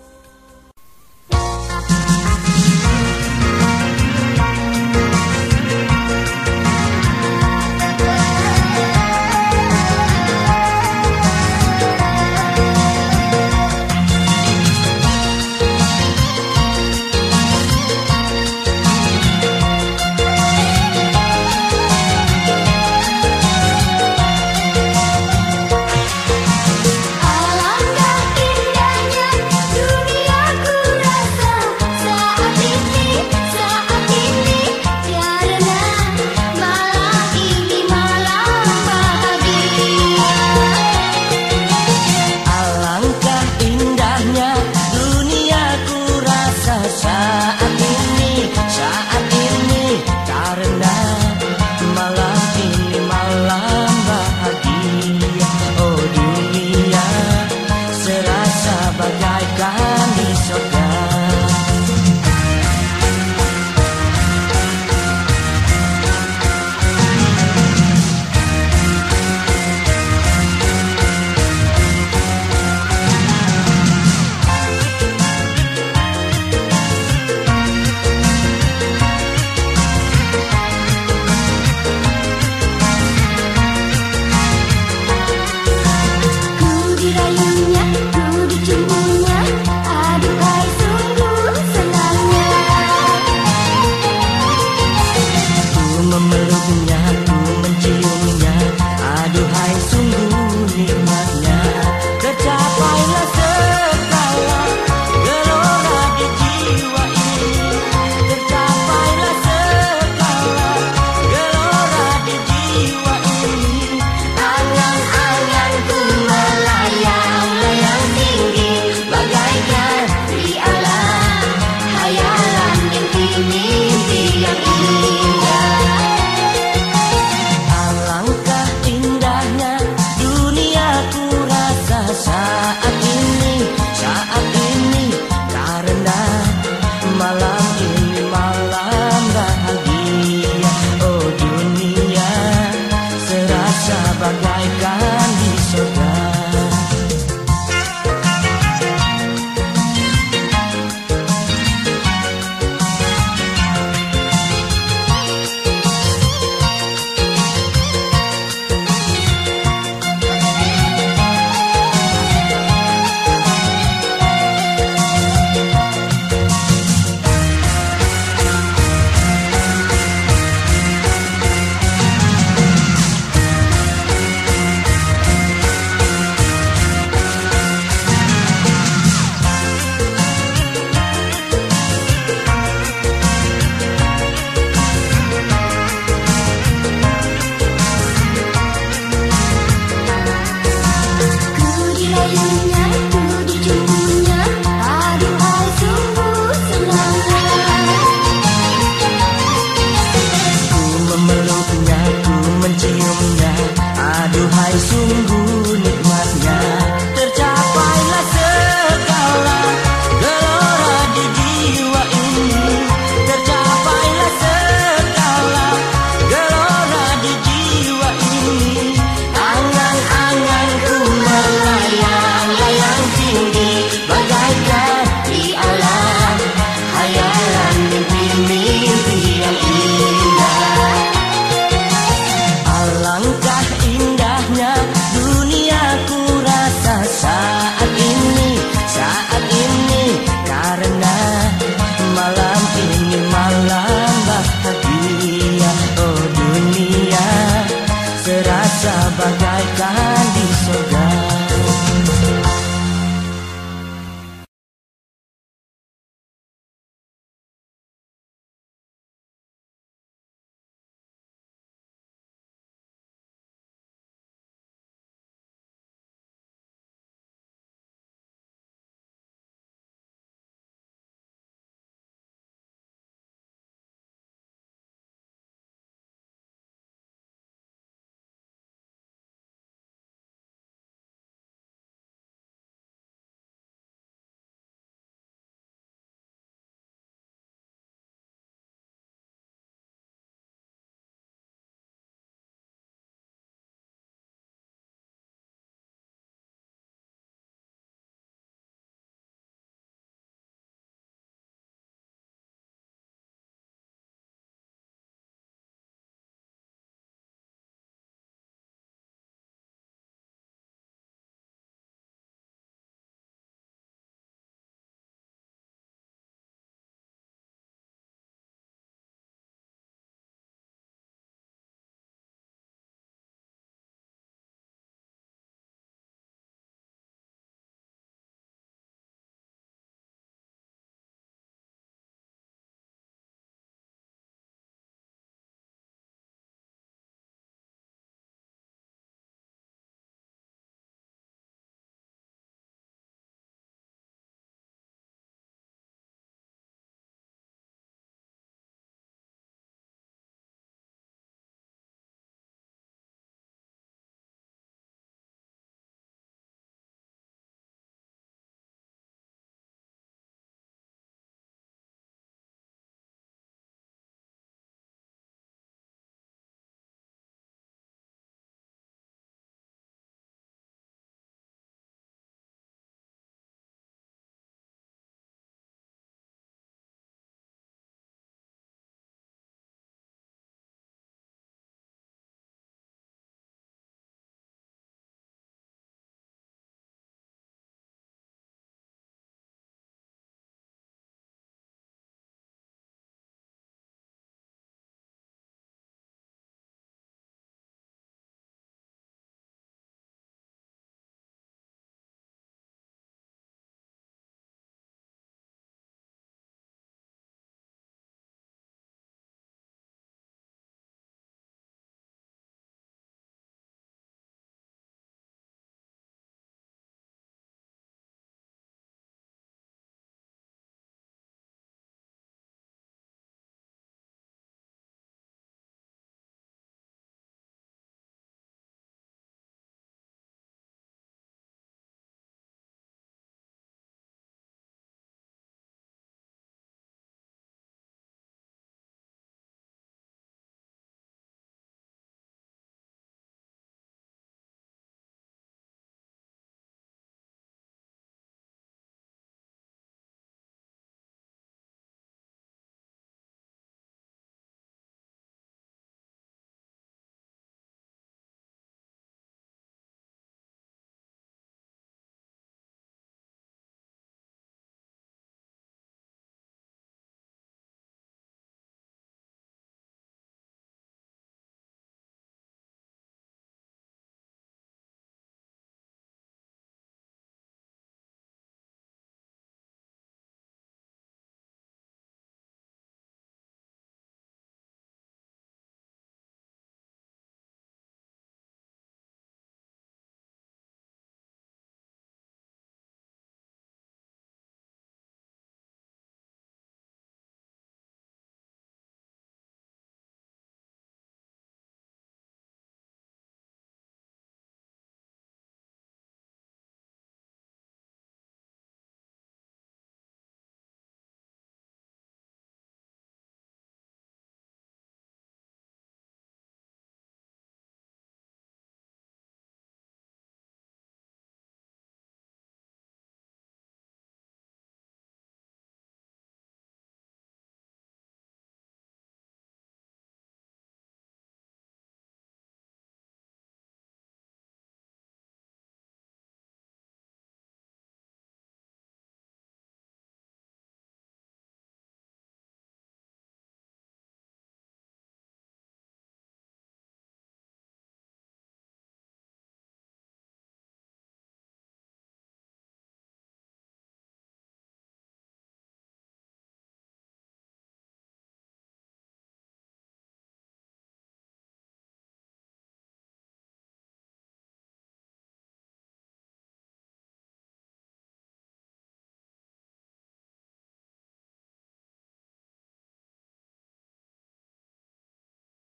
Saat